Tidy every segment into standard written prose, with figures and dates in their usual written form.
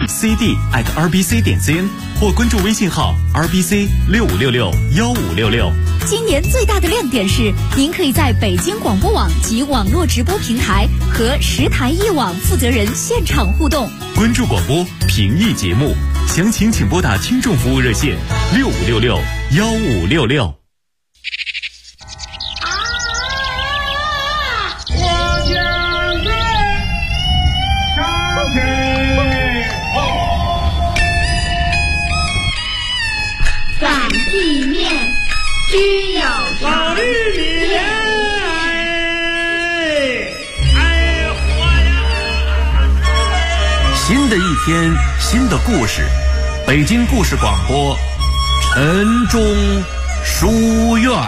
cd@rbc.cn 或关注微信号 rbc65661566。 今年最大的亮点是，您可以在北京广播网及网络直播平台和10台一网负责人现场互动。 关注广播，评议节目，详情请拨打听众服务热线65661566。 地面需要老绿米莲，活呀！ 新的一天，新的故事，北京故事广播，晨钟书院。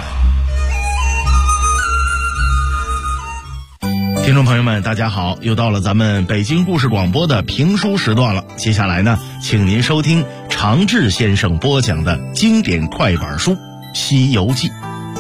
听众朋友们，大家好，又到了咱们北京故事广播的评书时段了。接下来呢，请您收听常志先生播讲的经典快板书《西游记》。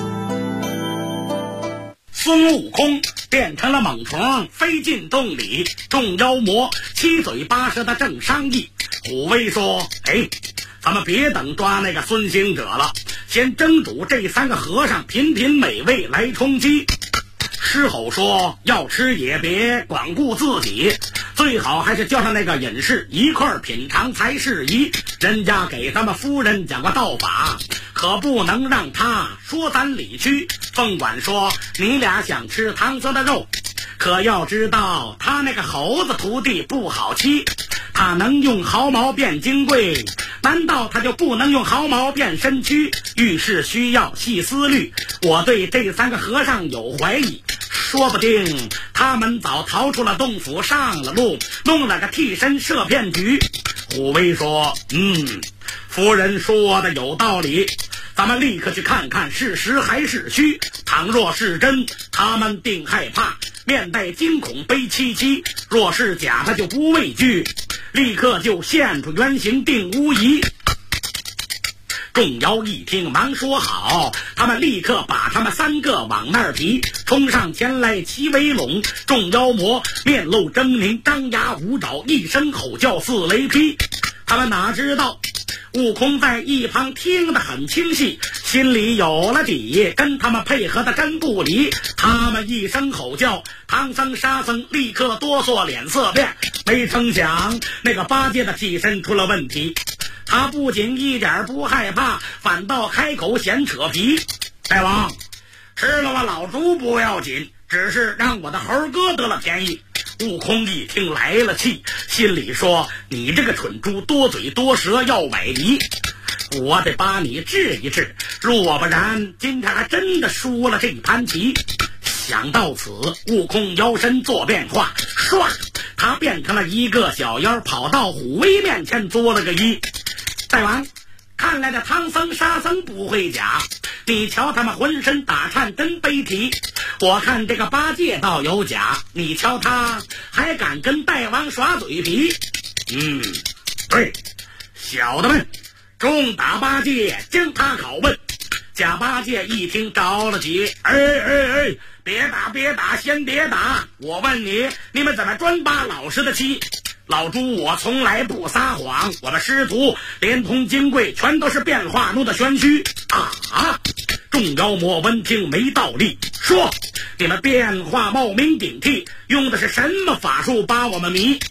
孙悟空变成了猛虫，飞进洞里，众妖魔七嘴八舌的正商议。虎威说：“咱们别等抓那个孙行者了，先蒸煮这3个和尚，品品美味来充饥。”狮吼说：“要吃也别光顾自己，最好还是叫上那个隐士一块品尝才适宜。人家给咱们夫人讲过道法，可不能让他说咱理屈。”凤管说：“你俩想吃唐僧的肉，可要知道他那个猴子徒弟不好欺，他能用毫毛变金龟，难道他就不能用毫毛变身躯？遇事需要细思虑，我对这3个和尚有怀疑，说不定他们早逃出了洞府，上了路，弄了个替身设骗局。”虎威说：“夫人说的有道理，咱们立刻去看看是实还是虚。倘若是真，他们定害怕，面带惊恐悲戚戚；若是假，他就不畏惧，立刻就现出原形，定无疑。”众妖一听，忙说好，他们立刻把他们3个往那儿提，冲上前来齐围拢。众妖魔面露狰狞，张牙舞爪，一声吼叫似雷劈。他们哪知道悟空在一旁听得很清晰，心里有了底，跟他们配合的真不离。他们一声吼叫，唐僧沙僧立刻哆嗦，脸色变。没成想那个八戒的替身出了问题，他不仅一点不害怕，反倒开口嫌扯皮：“大王，吃了我老猪不要紧，只是让我的猴哥得了便宜。”悟空一听来了气，心里说：“你这个蠢猪，多嘴多舌，要崴泥，我得把你治一治，若不然今天还真的输了这盘棋。”想到此，悟空摇身做变化，唰，他变成了一个小妖，跑到虎威面前作了个揖：“大王，看来这唐僧沙僧不会假，你瞧他们浑身打颤，真悲啼。我看这个八戒倒有假，你瞧他还敢跟大王耍嘴皮。”对，小的们重打八戒，将他拷问。假八戒一听着了急：“别打，先别打！我问你们怎么专扒老师的妻？老猪我从来不撒谎，我们师徒连同金龟全都是变化中的玄虚啊！”众妖魔闻听没道理，说：“你们变化冒名顶替，用的是什么法术把我们迷？”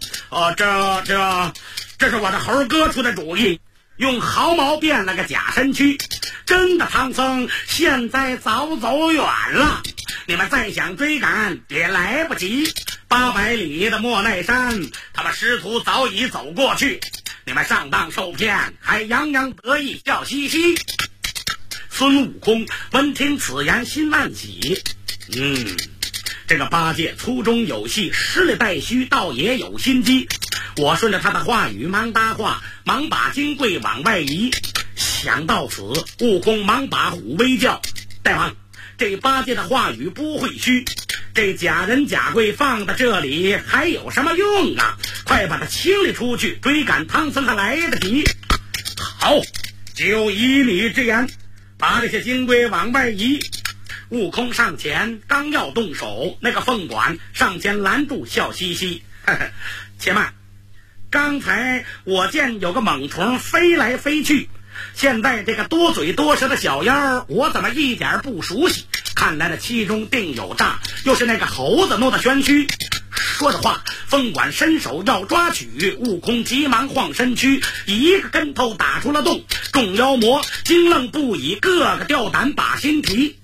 这是我的猴哥出的主意，用毫毛变了个假身躯。真的唐僧现在早走远了，你们再想追赶也来不及。800里的莫奈山，他们师徒早已走过去，你们上当受骗，还洋洋得意，笑嘻嘻。孙悟空闻听此言，心暗喜。这个八戒粗中有细，实力带虚，倒也有心机。我顺着他的话语忙搭话，忙把金柜往外移。想到此，悟空忙把虎威叫：“大王，这八戒的话语不会虚，这假人假柜放在这里还有什么用啊？快把他清理出去，追赶唐僧还来得及。”好，就依你之言，把这些金龟往外移。悟空上前刚要动手，那个凤管上前拦住，笑嘻嘻：“且慢， 刚才我见有个猛虫飞来飞去，现在这个多嘴多舌的小妖，我怎么一点不熟悉？看来这其中定有诈，又是那个猴子弄的玄虚。说着话，凤管伸手要抓取，悟空急忙晃身躯，一个跟头打出了洞。众妖魔惊愣不已，个个吊胆把心提。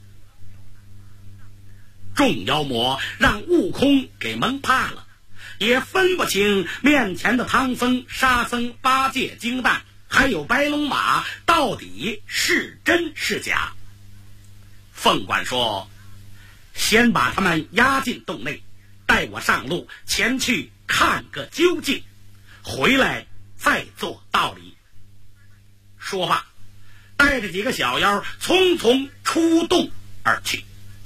众妖魔让悟空给蒙怕了，也分不清面前的唐僧、沙僧、八戒、金蛋还有白龙马到底是真是假。凤管说：先把他们押进洞内，带我上路前去看个究竟，回来再做道理。说罢，带着几个小妖匆匆出洞而去。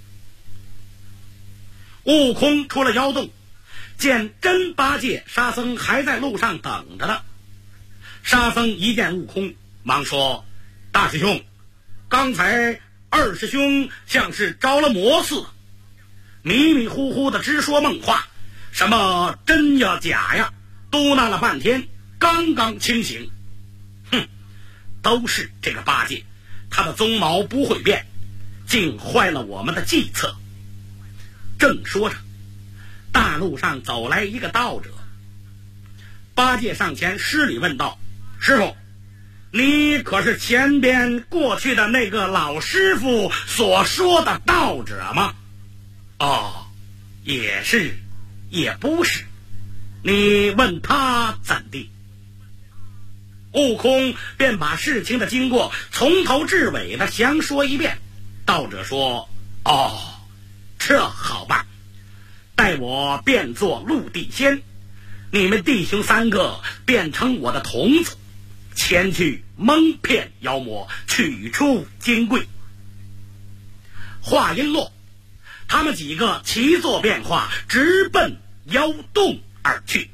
悟空出了妖洞，见真八戒、沙僧还在路上等着呢。沙僧一见悟空，忙说：大师兄，刚才二师兄像是着了魔似的，迷迷糊糊的直说梦话，什么真呀假呀，嘟囔了半天，刚刚清醒。哼，都是这个八戒，他的鬃毛不会变，竟坏了我们的计策。正说着，大路上走来一个道者。八戒上前施礼问道：师傅，你可是前边过去的那个老师傅所说的道者吗？哦，也是，也不是。你问他怎地？悟空便把事情的经过从头至尾的详说一遍。道者说：哦，这好办，待我变作陆地仙，你们弟兄三个变成我的童子，前去蒙骗妖魔，取出金柜。话音落，他们几个齐作变化，直奔妖洞而去。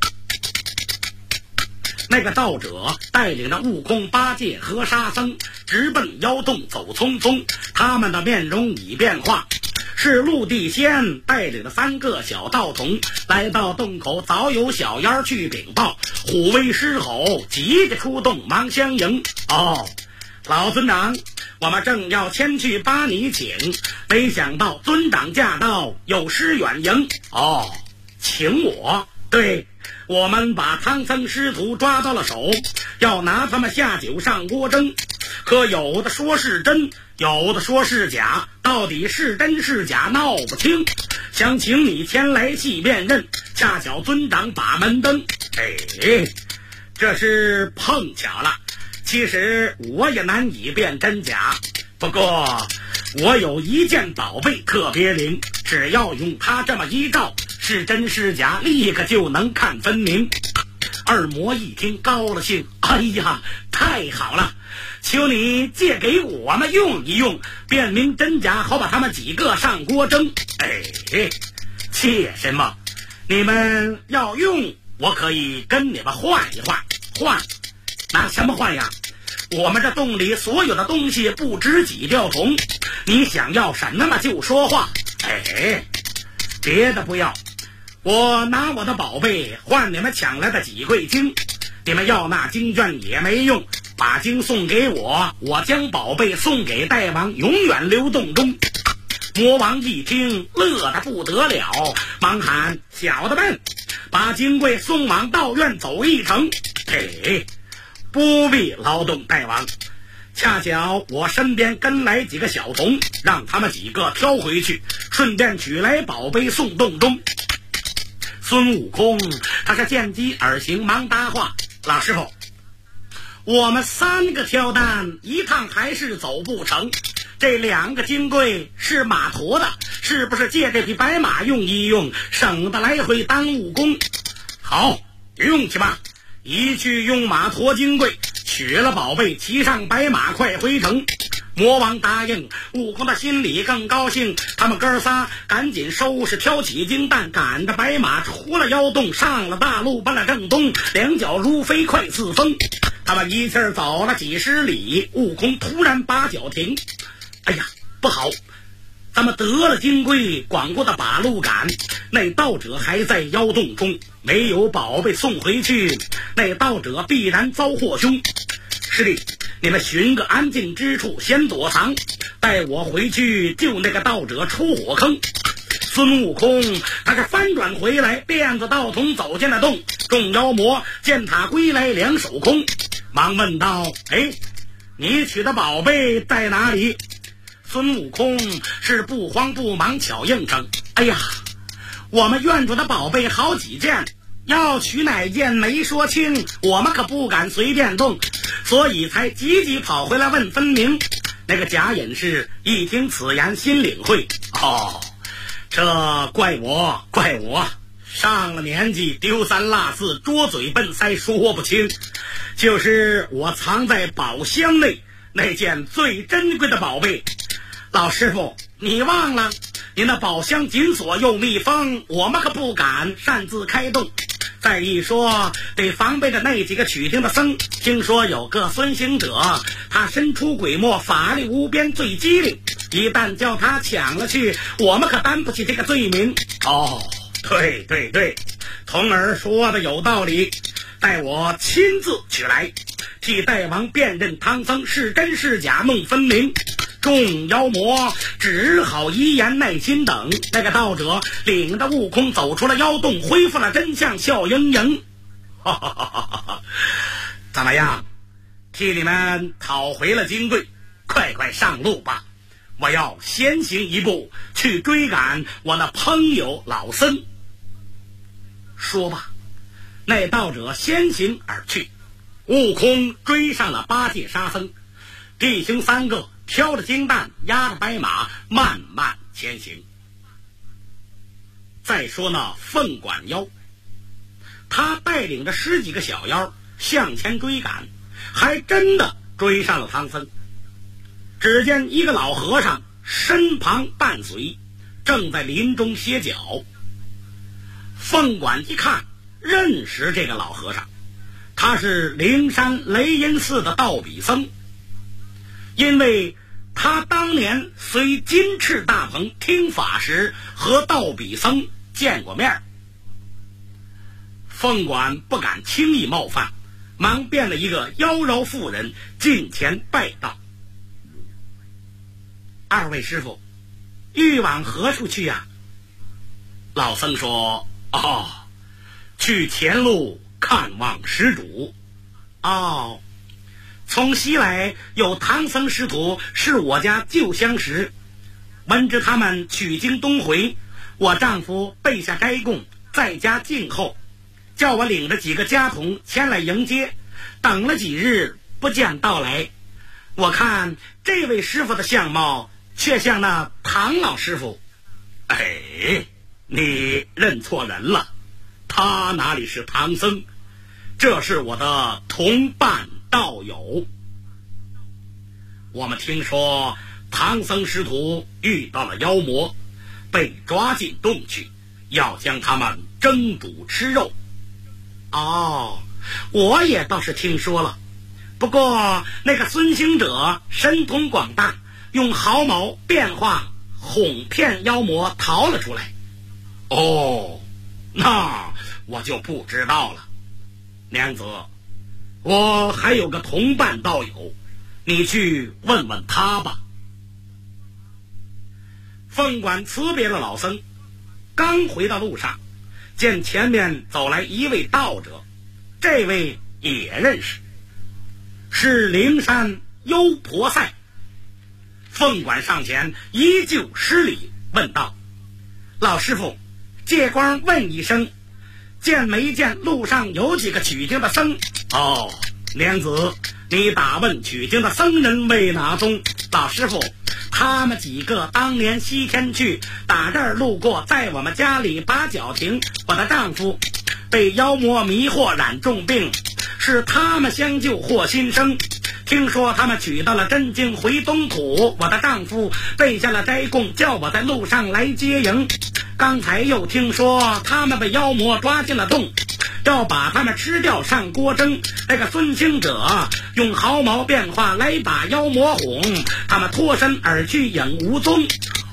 那个道者带领着悟空、八戒和沙僧直奔妖洞走匆匆，他们的面容已变化。是陆地仙带领着三个小道童来到洞口，早有小妖去禀报，虎威狮吼，急着出洞忙相迎。哦，老尊长，我们正要前去巴你请，没想到尊长驾到，有失远迎。哦，请我？对，我们把唐僧师徒抓到了手，要拿他们下酒上锅蒸，可有的说是真，有的说是假，到底是真是假闹不清，想请你前来细辨认，恰巧尊长把门灯。哎，这是碰巧了，其实我也难以辨真假，不过我有一件宝贝特别灵，只要用它这么一照，是真是假立刻就能看分明。二魔一听高了兴，哎呀，太好了，求你借给我们用一用，辨明真假，好把他们几个上锅蒸。哎，借什么？你们要用，我可以跟你们换一换。换？拿什么换呀？我们这洞里所有的东西不值几吊铜，你想要什么就说话。哎，别的不要，我拿我的宝贝换你们抢来的几柜经，你们要那经卷也没用，把经送给我，我将宝贝送给大王，永远留洞中。魔王一听乐得不得了，忙喊：小的们，把金柜送往道院走一程。哎，不必劳动大王，恰巧我身边跟来几个小童，让他们几个挑回去，顺便取来宝贝送洞中。孙悟空他是见机而行，忙搭话：老师傅，我们三个挑担一趟还是走不成，这2个金柜是马驮的，是不是借这匹白马用一用，省得来回耽误工？好，用去吧，一去用马驮金柜，取了宝贝，骑上白马，快回城。魔王答应，悟空的心里更高兴，他们哥仨赶紧收拾，挑起金蛋，赶着白马出了妖洞，上了大路，奔了正东，两脚如飞，快似风。他们一气儿走了几十里，悟空突然把脚停。哎呀，不好， 咱们得了金龟，广过的把路赶，那盗者还在妖洞中，没有宝贝送回去，那盗者必然遭祸凶。师弟，你们寻个安静之处先躲藏，带我回去救那个盗者出火坑。孙悟空他是翻转回来，辫子道童走进了洞，众妖魔见他归来，两手空，忙问道：你取的宝贝在哪里？孙悟空是不慌不忙巧应声：我们院主的宝贝好几件，要取哪件没说清，我们可不敢随便动，所以才急急跑回来问分明。那个假隐士一听此言，心领会，这怪我上了年纪，丢三落四，捉嘴笨腮，说不清。就是我藏在宝箱内那件最珍贵的宝贝。老师傅，你忘了，您的宝箱紧锁又密封，我们可不敢擅自开动。再一说，得防备着那几个取经的僧。听说有个孙行者，他身出鬼没，法力无边，最机灵。一旦叫他抢了去，我们可担不起这个罪名。对，童儿说的有道理，待我亲自取来，替大王辨认唐僧是真是假，弄分明。众妖魔只好依言耐心等。那个盗者领着悟空走出了妖洞，恢复了真相，笑盈盈。怎么样，替你们讨回了金龟，快上路吧，我要先行一步去追赶我那朋友老僧。说罢，那盗者先行而去，悟空追上了八戒沙僧，弟兄三个挑着金蛋，压着白马，慢慢前行。再说那凤管妖，他带领着10几个小妖向前追赶，还真的追上了唐僧。只见一个老和尚身旁伴随，正在林中歇脚。凤管一看，认识这个老和尚，他是灵山雷音寺的道比僧。因为他当年随金翅大鹏听法时和道比僧见过面，凤管不敢轻易冒犯，忙变了一个妖娆妇人近前拜道：二位师傅，欲往何处去呀？老僧说：去前路看望施主。从西来有唐僧师徒，是我家旧相识。闻知他们取经东回，我丈夫备下斋供，在家静候，叫我领着几个家童前来迎接。等了几日不见到来，我看这位师傅的相貌却像那唐老师傅。你认错人了，他哪里是唐僧，这是我的同伴道友。我们听说唐僧师徒遇到了妖魔，被抓进洞去，要将他们蒸煮吃肉。我也倒是听说了，不过那个孙行者神通广大，用毫毛变化哄骗妖魔逃了出来。那我就不知道了。娘子，我还有个同伴道友，你去问问他吧。凤管辞别了老僧，刚回到路上，见前面走来一位道者，这位也认识，是灵山幽婆塞。凤管上前依旧施礼，问道：老师傅，借光问一声，见没见路上有几个取经的僧？娘子，你打问取经的僧人为哪宗？老师傅，他们几个当年西天去，打这儿路过，在我们家里把脚停。我的丈夫被妖魔迷惑，染重病，是他们相救获新生。听说他们取到了真经回东土，我的丈夫备下了斋供，叫我在路上来接迎。刚才又听说他们被妖魔抓进了洞，要把他们吃掉上锅蒸。那个孙行者用毫毛变化来把妖魔哄，他们脱身而去，影无踪。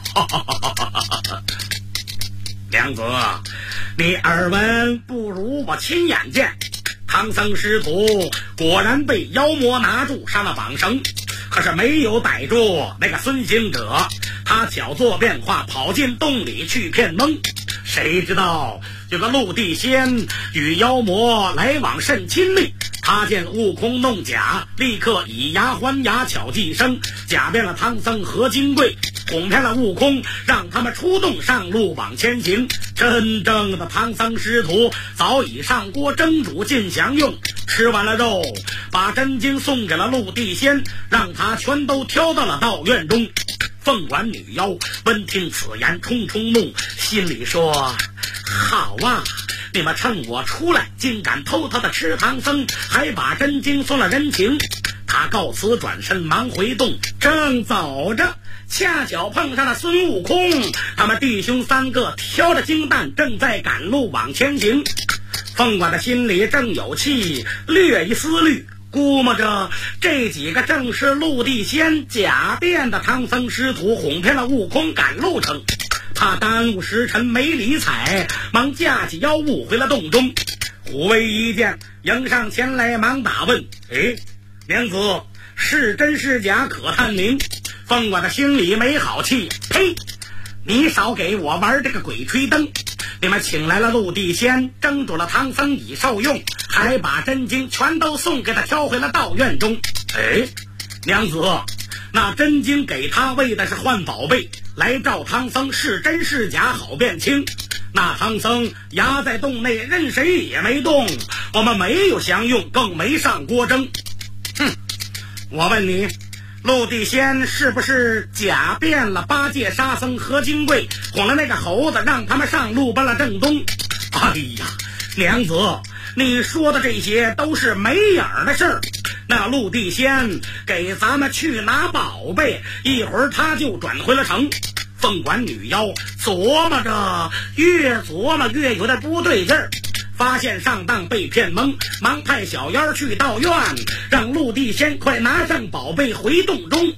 娘子，你耳闻不如我亲眼见，唐僧师徒果然被妖魔拿住上了绑绳，可是没有逮住那个孙行者，他巧作变化跑进洞里去骗蒙。谁知道这个陆地仙与妖魔来往甚亲密，他见悟空弄假，立刻以牙还牙，巧计生，假变了唐僧和金贵，哄骗了悟空，让他们出洞上路往前行。真正的唐僧师徒早已上锅蒸煮尽享用，吃完了肉，把真经送给了陆地仙，让他全都挑到了道院中。凤管女妖闻听此言冲冲怒，心里说：好啊，你们趁我出来竟敢偷偷的吃唐僧，还把真经送了人情。他告辞转身忙回洞，正走着恰巧碰上了孙悟空，他们弟兄三个挑着金蛋正在赶路往前行。凤管的心里正有气，略一思虑，估摸着这几个正是陆地仙假变的唐僧师徒，哄骗了悟空赶路程。怕耽误时辰没理睬，忙架起妖物回了洞中。虎威一见迎上前来，忙打问：娘子，是真是假可探明？凤管的心里没好气，呸！你少给我玩这个鬼吹灯！你们请来了陆地仙，蒸煮了唐僧以受用，还把真经全都送给他挑回了道院中。娘子，那真经给他为的是换宝贝，来照唐僧是真是假好辨清。那唐僧压在洞内，任谁也没动，我们没有降用，更没上锅蒸。我问你，陆地仙是不是假变了八戒、沙僧和金贵，哄了那个猴子，让他们上路奔了正东？哎呀，娘子，你说的这些都是没影儿的事儿。那陆地仙给咱们去拿宝贝，一会儿他就转回了城。凤管女妖琢磨着，越琢磨越有点不对劲儿，发现上当被骗蒙，忙派小妖去道院，让陆地仙快拿上宝贝回洞中。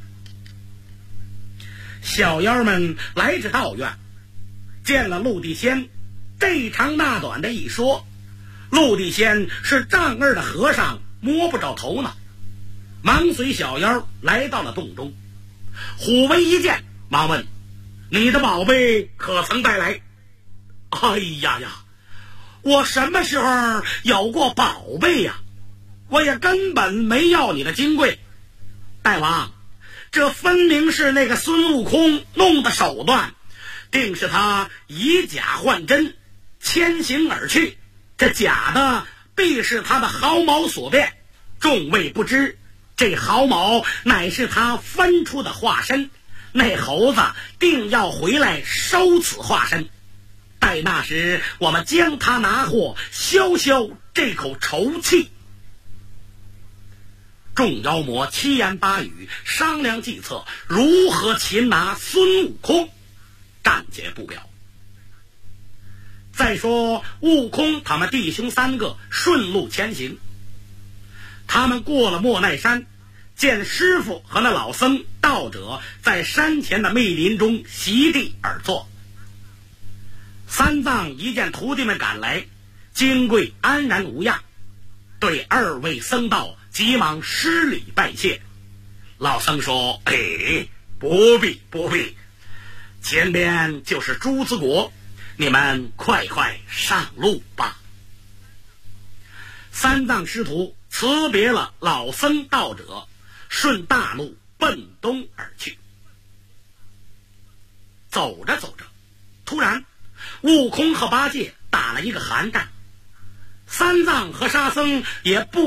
小妖们来至道院，见了陆地仙，这长那短的一说，陆地仙是丈二的和尚，摸不着头脑，忙随小妖来到了洞中。虎威一见，忙问：你的宝贝可曾带来？哎呀呀，我什么时候有过宝贝呀？我也根本没要你的金贵。大王，这分明是那个孙悟空弄的手段，定是他以假换真，牵行而去。这假的必是他的毫毛所变，众位不知，这毫毛乃是他分出的化身，那猴子定要回来收此化身。待那时，我们将他拿获，消消这口仇气。众妖魔七言八语商量计策，如何擒拿孙悟空，暂且不表。再说悟空他们弟兄三个顺路前行，他们过了莫奈山，见师傅和那老僧道者在山前的密林中席地而坐。三藏一见徒弟们赶来，金贵安然无恙，对二位僧道急忙施礼拜谢。老僧说：不必不必，前边就是朱子国，你们快快上路吧。三藏师徒辞别了老僧道者，顺大路奔东而去。走着走着，突然悟空和八戒打了一个寒战，三藏和沙僧也不